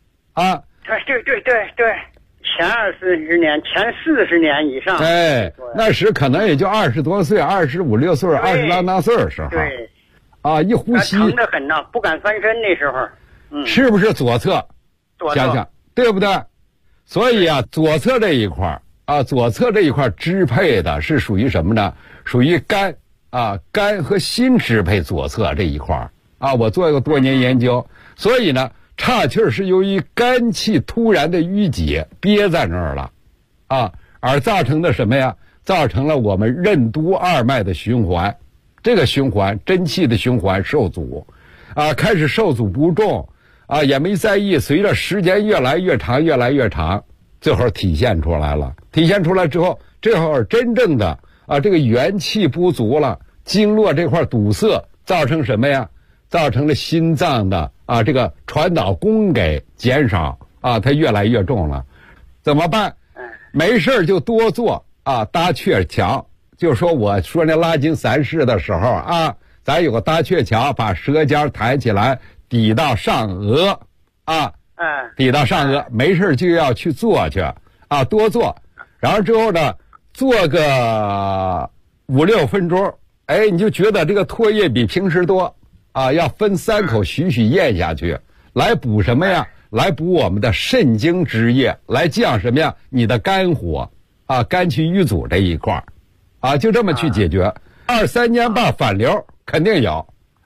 对，前20年、前40年以上， 哎，那时可能也就20多岁、25、6岁、20郎当岁的时候， 对， 一呼吸疼得很呐，不敢翻身那时候， 是不是左侧？想想对不对？所以左侧这一块支配的是属于什么呢？属于肝肝和心支配左侧这一块我做过多年研究，所以呢。岔气儿是由于肝气突然的淤结憋在那儿了而造成的什么呀？造成了我们任督二脉的循环，这个循环真气的循环受阻开始受阻不重也没在意，随着时间越来越长，最后体现出来了。体现出来之后，这会儿真正的这个元气不足了，经络这块堵塞，造成什么呀？造成了心脏的这个传导功给减少它越来越重了。怎么办？没事就多做搭鹊桥。就说我说那拉筋3式的时候咱有个搭鹊桥，把舌尖抬起来抵到上颚抵到上颚，没事就要去做去多做。然后之后呢，做个5、6分钟，哎，你就觉得这个唾液比平时多要分3口徐徐咽下去，来补什么呀？来补我们的肾经之液，来降什么呀？你的肝火肝气瘀阻这一块就这么去解决。2、3年半反流肯定有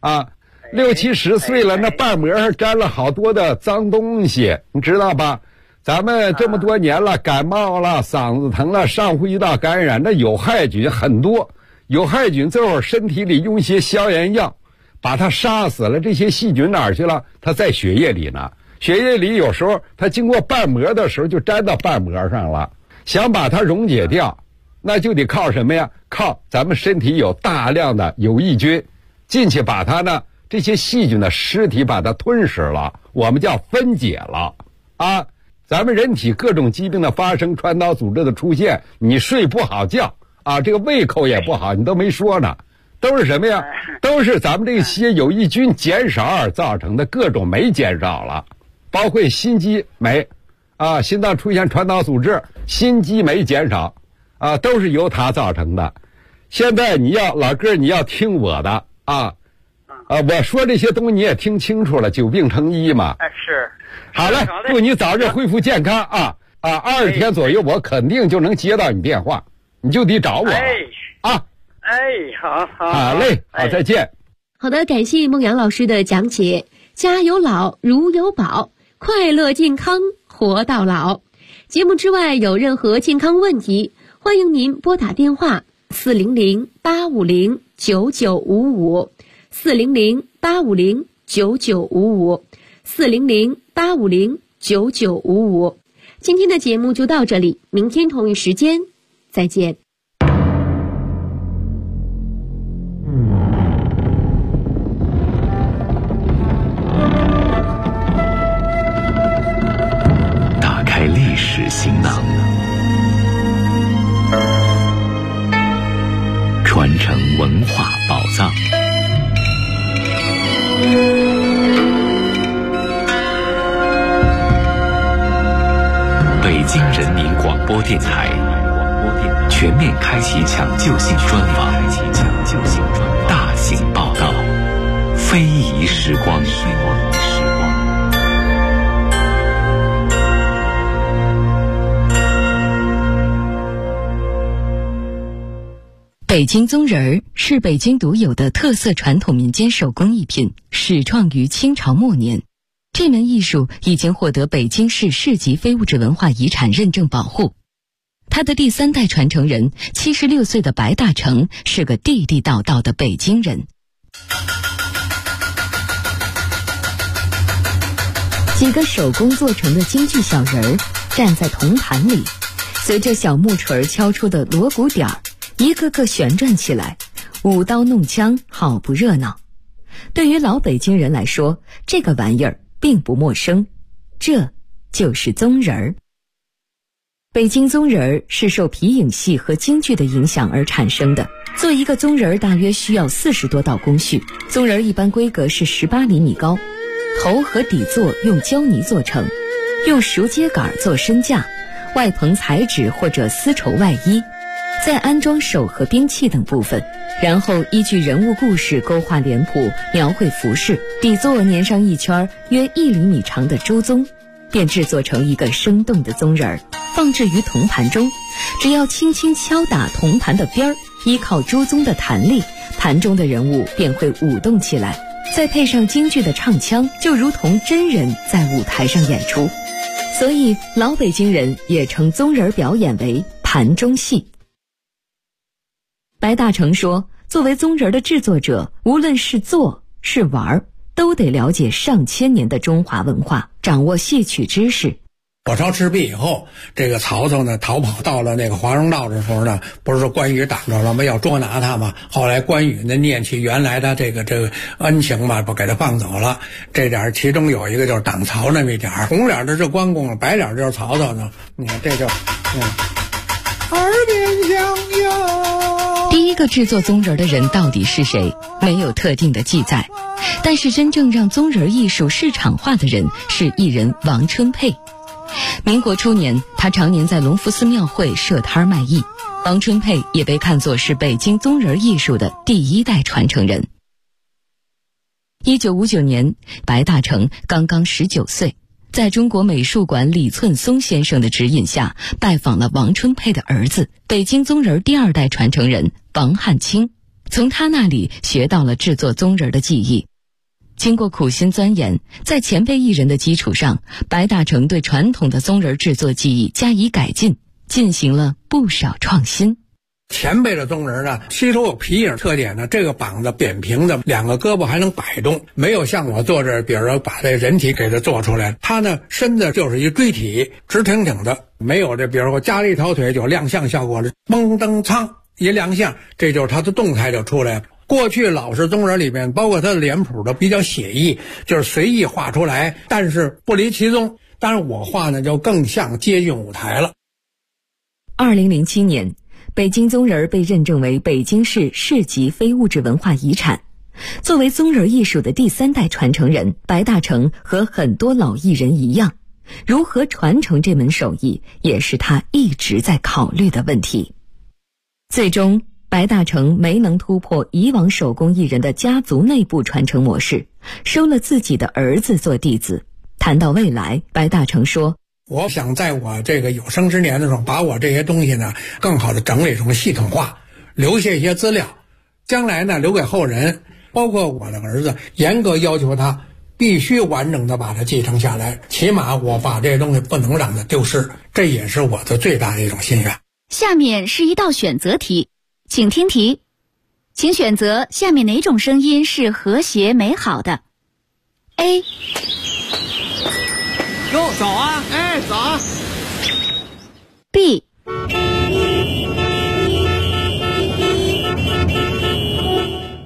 6、70岁了，那瓣膜上沾了好多的脏东西，你知道吧？咱们这么多年了，感冒了，嗓子疼了，上呼吸道感染，那有害菌很多，有害菌最后身体里用一些消炎药把它杀死了，这些细菌哪儿去了？它在血液里呢。血液里有时候它经过瓣膜的时候就粘到瓣膜上了，想把它溶解掉，那就得靠什么呀？靠咱们身体有大量的有益菌进去，把它呢这些细菌的尸体把它吞噬了，我们叫分解了咱们人体各种疾病的发生，传导组织的出现，你睡不好觉这个胃口也不好，你都没说呢。都是什么呀？都是咱们这些有益菌减少而造成的，各种酶减少了，包括心肌酶心脏出现传导阻滞，心肌酶减少都是由它造成的。现在老哥你要听我的我说这些东西你也听清楚了，久病成医嘛。 是。 好嘞，祝你早日恢复健康20天左右我肯定就能接到你电话，你就得找我好嘞，好，再见。 好的，感谢孟阳老师的讲解。家有老，如有宝，快乐健康活到老。节目之外有任何健康问题，欢迎您拨打电话400-850-9955 400-850-9955 400-850-9955。今天的节目就到这里，明天同一时间再见。 北京人民广播电台全面开启抢救性专访，大型报道，非遗时光。 北京宗人儿是北京独有的特色传统民间手工艺品，始创于清朝末年。这门艺术已经获得北京市市级非物质文化遗产认证保护。他的第3代传承人76岁的白大成是个地地道道的北京人。几个手工做成的京剧小人儿站在铜盘里，随着小木锤敲出的锣鼓点儿，一个个旋转起来，舞刀弄枪，好不热闹。对于老北京人来说，这个玩意儿并不陌生，这就是宗人儿。北京宗人儿是受皮影戏和京剧的影响而产生的。做一个宗人儿大约需要40多道工序，宗人儿一般规格是18厘米高，头和底座用胶泥做成，用熟秸秆做身架，外棚彩纸或者丝绸外衣，再安装手和兵器等部分，然后依据人物故事勾画脸谱，描绘服饰，底座粘上一圈约1厘米长的周宗，便制作成一个生动的宗人儿，放置于铜盘中。只要轻轻敲打铜盘的边儿，依靠周宗的弹力，盘中的人物便会舞动起来，再配上京剧的唱腔，就如同真人在舞台上演出。所以老北京人也称宗人表演为盘中戏。白大成说，作为宗人的制作者，无论是做是玩，都得了解上千年的中华文化，掌握戏曲知识。 火烧赤壁以后，这个曹操呢逃跑到了那个华容道的时候呢，不是说关羽挡着了吗？要捉拿他嘛。后来关羽呢念起原来的这个恩情嘛，不给他放走了。这点其中有一个就是挡曹那么一点，红脸的是关公，白脸就是曹操呢。你看这就耳边响哟。 第一个制作宗人的人到底是谁？没有特定的记载。但是真正让宗人艺术市场化的人是艺人王春佩。民国初年，他常年在隆福寺庙会设摊卖艺。王春佩也被看作是北京宗人艺术的第1代传承人。1959年，白大成刚刚19岁，在中国美术馆李寸松先生的指引下，拜访了王春佩的儿子，北京宗人第2代传承人王汉卿，从他那里学到了制作宗人的技艺。经过苦心钻研，在前辈艺人的基础上，白大成对传统的宗人制作技艺加以改进，进行了不少创新。 前辈的宗人呢，吸收有皮影特点呢，这个膀子扁平的，2个胳膊还能摆动，没有像我做这，比如说把这人体给它做出来，它呢身子就是一锥体，直挺挺的，没有这比如说加了一条腿就亮相效果了，嘣噔噌一亮相，这就是它的动态就出来了。过去老式宗人里面，包括他的脸谱都比较写意，就是随意画出来，但是不离其宗。当然我画呢就更像接近舞台了。 2007年，北京宗人被认证为北京市市级非物质文化遗产。作为宗人艺术的第3代传承人，白大成和很多老艺人一样，如何传承这门手艺，也是他一直在考虑的问题。最终白大成没能突破以往手工艺人的家族内部传承模式，收了自己的儿子做弟子。谈到未来，白大成说， 我想在我这个有生之年的时候，把我这些东西呢更好的整理成系统化，留下一些资料，将来呢留给后人，包括我的儿子，严格要求他必须完整的把它继承下来，起码我把这些东西不能让它丢失，这也是我的最大的一种心愿。 下面是一道选择题，请听题，请选择下面哪种声音是和谐美好的。 A 哟，早啊，哎，早啊。 B